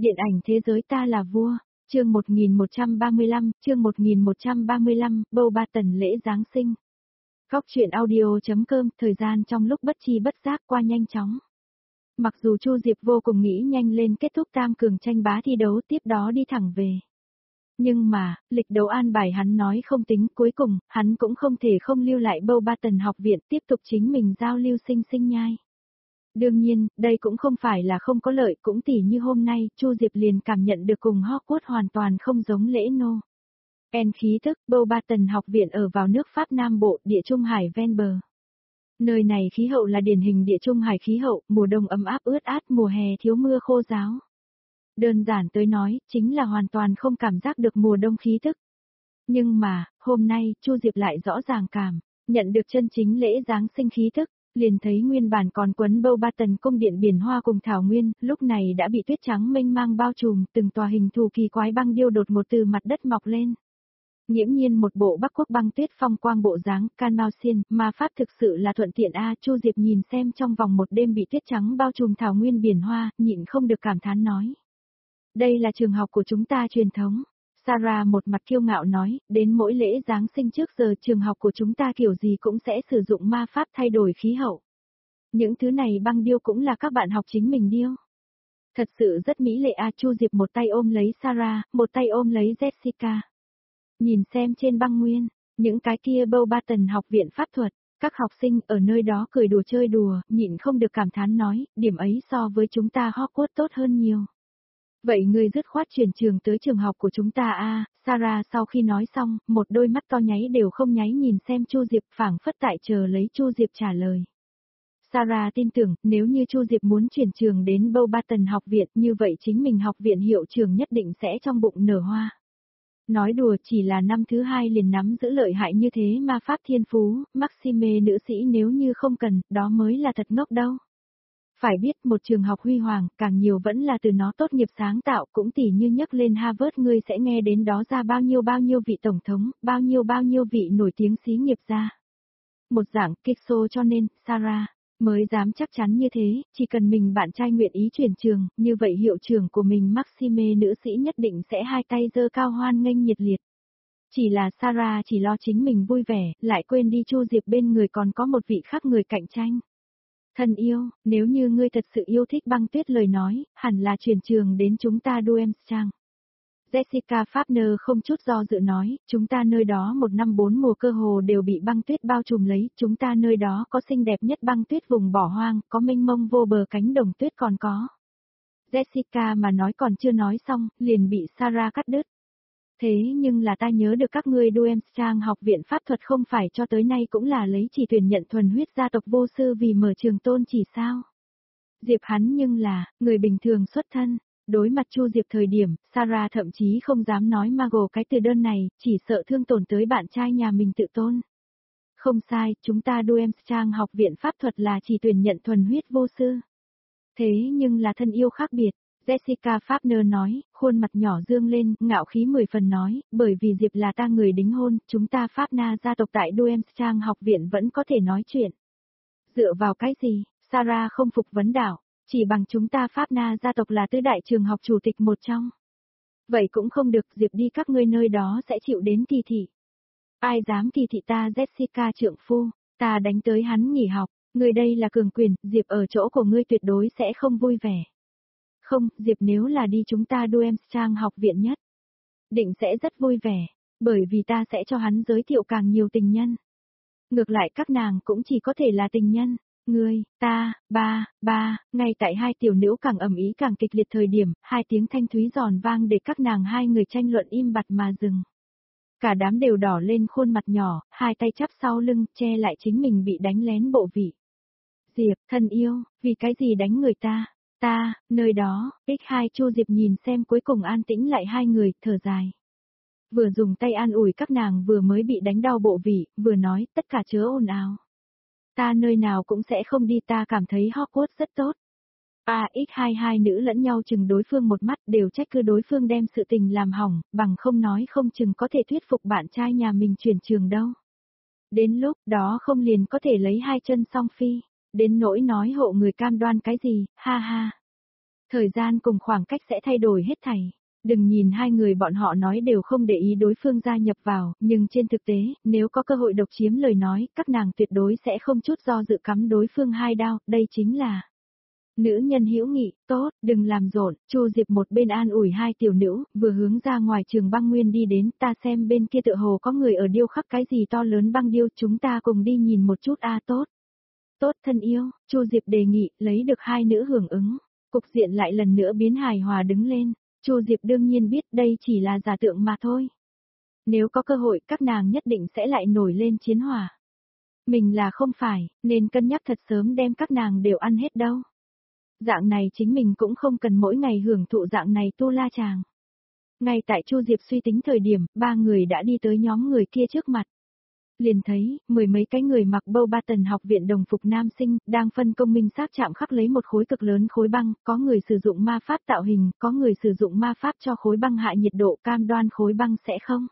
Điện ảnh thế giới ta là vua, chương 1135, Bâu Ba Tần lễ Giáng sinh. Góc truyện audio.com, thời gian trong lúc bất chi bất giác qua nhanh chóng. Mặc dù Chu Diệp vô cùng nghĩ nhanh lên kết thúc tam cường tranh bá thi đấu tiếp đó đi thẳng về. Nhưng mà, lịch đấu an bài hắn nói không tính, cuối cùng, hắn cũng không thể không lưu lại Bâu Ba Tần học viện tiếp tục chính mình giao lưu sinh sinh nhai. Đương nhiên, đây cũng không phải là không có lợi, cũng tỉ như hôm nay, Chu Diệp liền cảm nhận được cùng Hogwarts hoàn toàn không giống lễ nô. Khí thức, Bâu Ba Tần học viện ở vào nước Pháp Nam Bộ, địa Trung Hải ven bờ. Nơi này khí hậu là điển hình địa Trung Hải khí hậu, mùa đông ấm áp ướt át, mùa hè thiếu mưa khô ráo. Đơn giản tới nói, chính là hoàn toàn không cảm giác được mùa đông khí thức. Nhưng mà, hôm nay, Chu Diệp lại rõ ràng nhận được chân chính lễ Giáng sinh khí thức. Liền thấy nguyên bản còn quấn Bâu Ba Tần cung điện biển hoa cùng thảo nguyên, lúc này đã bị tuyết trắng mênh mang bao trùm, từng tòa hình thù kỳ quái băng điêu đột ngột từ mặt đất mọc lên. Nghiễm nhiên một bộ Bắc Quốc băng tuyết phong quang bộ dáng, can mau xiên, ma pháp thực sự là thuận tiện a. Chu Diệp nhìn xem trong vòng một đêm bị tuyết trắng bao trùm thảo nguyên biển hoa, nhịn không được cảm thán nói. Đây là trường học của chúng ta truyền thống. Sarah một mặt kiêu ngạo nói, đến mỗi lễ Giáng sinh trước giờ trường học của chúng ta kiểu gì cũng sẽ sử dụng ma pháp thay đổi khí hậu. Những thứ này băng điêu cũng là các bạn học chính mình điêu. Thật sự rất mỹ lệ a. Chu Diệp một tay ôm lấy Sarah, một tay ôm lấy Jessica. Nhìn xem trên băng nguyên, những cái kia Bâu Ba Tần học viện pháp thuật, các học sinh ở nơi đó cười đùa chơi đùa, nhịn không được cảm thán nói, điểm ấy so với chúng ta Hogwarts tốt hơn nhiều. Vậy ngươi dứt khoát chuyển trường tới trường học của chúng ta a. Sarah sau khi nói xong, một đôi mắt to nháy đều không nháy nhìn xem Chu Diệp, phảng phất tại chờ lấy Chu Diệp trả lời. Sarah tin tưởng, nếu như Chu Diệp muốn chuyển trường đến Bâu Ba Tần học viện, như vậy chính mình học viện hiệu trường nhất định sẽ trong bụng nở hoa. Nói đùa, chỉ là năm thứ 2 liền nắm giữ lợi hại như thế ma pháp thiên phú, Maxime nữ sĩ nếu như không cần, đó mới là thật ngốc đâu. Phải biết một trường học huy hoàng, càng nhiều vẫn là từ nó tốt nghiệp sáng tạo, cũng tỉ như nhắc lên Harvard ngươi sẽ nghe đến đó ra bao nhiêu vị tổng thống, bao nhiêu vị nổi tiếng xí nghiệp gia. Một dạng kích xô, cho nên, Sarah mới dám chắc chắn như thế, chỉ cần mình bạn trai nguyện ý chuyển trường, như vậy hiệu trưởng của mình Maxime nữ sĩ nhất định sẽ hai tay giơ cao hoan nghênh nhiệt liệt. Chỉ là Sarah chỉ lo chính mình vui vẻ, lại quên đi Chu Diệp bên người còn có một vị khác người cạnh tranh. Thân yêu, nếu như ngươi thật sự yêu thích băng tuyết lời nói, hẳn là chuyển trường đến chúng ta Duemstrang. Jessica Fafner không chút do dự nói, chúng ta nơi đó một năm 4 mùa cơ hồ đều bị băng tuyết bao trùm lấy, chúng ta nơi đó có xinh đẹp nhất băng tuyết vùng bỏ hoang, có mênh mông vô bờ cánh đồng tuyết còn có. Jessica mà nói còn chưa nói xong, liền bị Sarah cắt đứt. Thế nhưng là ta nhớ được các ngươi Duemstrang học viện pháp thuật không phải cho tới nay cũng là lấy chỉ tuyển nhận thuần huyết gia tộc vô sư vì mở trường tôn chỉ sao. Diệp hắn nhưng là, người bình thường xuất thân. Đối mặt Chu Diệp thời điểm, Sarah thậm chí không dám nói Mago cái từ đơn này, chỉ sợ thương tổn tới bạn trai nhà mình tự tôn. Không sai, chúng ta Duemstrang học viện pháp thuật là chỉ tuyển nhận thuần huyết vô sư. Thế nhưng là thân yêu khác biệt. Jessica Fafner nói, khuôn mặt nhỏ dương lên, ngạo khí 10 phần nói, bởi vì Diệp là ta người đính hôn, chúng ta Fafna gia tộc tại Duemstrang học viện vẫn có thể nói chuyện. Dựa vào cái gì? Sarah không phục vấn đảo, chỉ bằng chúng ta Fafna gia tộc là tứ đại trường học chủ tịch một trong. Vậy cũng không được, Diệp đi các ngươi nơi đó sẽ chịu đến kỳ thị. Ai dám kỳ thị ta Jessica trượng phu, ta đánh tới hắn nghỉ học, ngươi đây là cường quyền, Diệp ở chỗ của ngươi tuyệt đối sẽ không vui vẻ. Không, Diệp nếu là đi chúng ta Duemstrang học viện nhất, định sẽ rất vui vẻ, bởi vì ta sẽ cho hắn giới thiệu càng nhiều tình nhân. Ngược lại các nàng cũng chỉ có thể là tình nhân, ngươi, ta, ba, ngay tại hai tiểu nữ càng ầm ĩ càng kịch liệt thời điểm, hai tiếng thanh thúy giòn vang để các nàng hai người tranh luận im bặt mà dừng. Cả đám đều đỏ lên khuôn mặt nhỏ, hai tay chắp sau lưng, che lại chính mình bị đánh lén bộ vị. Diệp, thân yêu, vì cái gì đánh người ta? Ta, nơi đó, X2 Chu Diệp nhìn xem cuối cùng an tĩnh lại hai người, thở dài. Vừa dùng tay an ủi các nàng vừa mới bị đánh đau bộ vị, vừa nói, tất cả chớ ồn ào. Ta nơi nào cũng sẽ không đi, ta cảm thấy Hogwarts rất tốt. X2 hai nữ lẫn nhau chừng đối phương một mắt, đều trách cứ đối phương đem sự tình làm hỏng, bằng không nói không chừng có thể thuyết phục bạn trai nhà mình chuyển trường đâu. Đến lúc đó không liền có thể lấy hai chân song phi. Đến nỗi nói hộ người cam đoan cái gì, ha ha. Thời gian cùng khoảng cách sẽ thay đổi hết thảy. Đừng nhìn hai người bọn họ nói đều không để ý đối phương gia nhập vào, nhưng trên thực tế, nếu có cơ hội độc chiếm lời nói, các nàng tuyệt đối sẽ không chút do dự cắm đối phương hai đao, đây chính là nữ nhân hữu nghị. Tốt, đừng làm rộn. Chu Diệp một bên an ủi hai tiểu nữ, vừa hướng ra ngoài trường băng nguyên đi đến, ta xem bên kia tựa hồ có người ở điêu khắc cái gì to lớn băng điêu, chúng ta cùng đi nhìn một chút a. Tốt. Tốt thân yêu, Chu Diệp đề nghị, lấy được hai nữ hưởng ứng. Cục diện lại lần nữa biến hài hòa đứng lên. Chu Diệp đương nhiên biết đây chỉ là giả tượng mà thôi. Nếu có cơ hội các nàng nhất định sẽ lại nổi lên chiến hỏa. Mình là không phải, nên cân nhắc thật sớm đem các nàng đều ăn hết đâu. Dạng này chính mình cũng không cần mỗi ngày hưởng thụ dạng này tu la chàng. Ngay tại Chu Diệp suy tính thời điểm, ba người đã đi tới nhóm người kia trước mặt. Liền thấy, mười mấy cái người mặc Beauxbatons học viện đồng phục nam sinh, đang phân công minh xác chạm khắc lấy một khối cực lớn khối băng, có người sử dụng ma pháp tạo hình, có người sử dụng ma pháp cho khối băng hạ nhiệt độ cam đoan khối băng sẽ không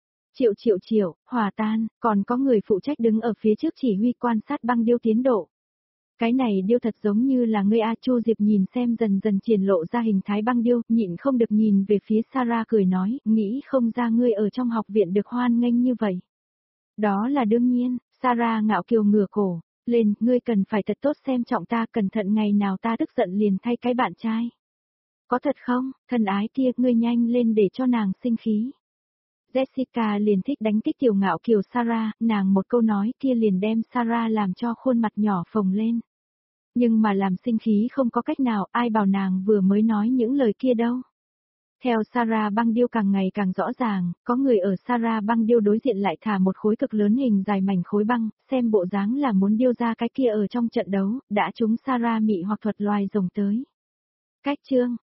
triệu, hòa tan, còn có người phụ trách đứng ở phía trước chỉ huy quan sát băng điêu tiến độ. Cái này điêu thật giống như là ngươi a. Chu Diệp nhìn xem dần dần triển lộ ra hình thái băng điêu, nhịn không được nhìn về phía Sarah cười nói, nghĩ không ra ngươi ở trong học viện được hoan nghênh như vậy. Đó là đương nhiên, Sarah ngạo kiều ngửa cổ, lên, ngươi cần phải thật tốt xem trọng ta, cẩn thận ngày nào ta tức giận liền thay cái bạn trai. Có thật không, thân ái kia, ngươi nhanh lên để cho nàng sinh khí. Jessica liền thích đánh kích tiểu ngạo kiều Sarah, nàng một câu nói kia liền đem Sarah làm cho khuôn mặt nhỏ phồng lên. Nhưng mà làm sinh khí không có cách nào, ai bảo nàng vừa mới nói những lời kia đâu. Theo Sarah băng điêu càng ngày càng rõ ràng, có người ở Sarah băng điêu đối diện lại thả một khối cực lớn hình dài mảnh khối băng, xem bộ dáng là muốn điêu ra cái kia ở trong trận đấu, đã trúng Sarah mị hoặc thuật loài rồng tới. Cách chương,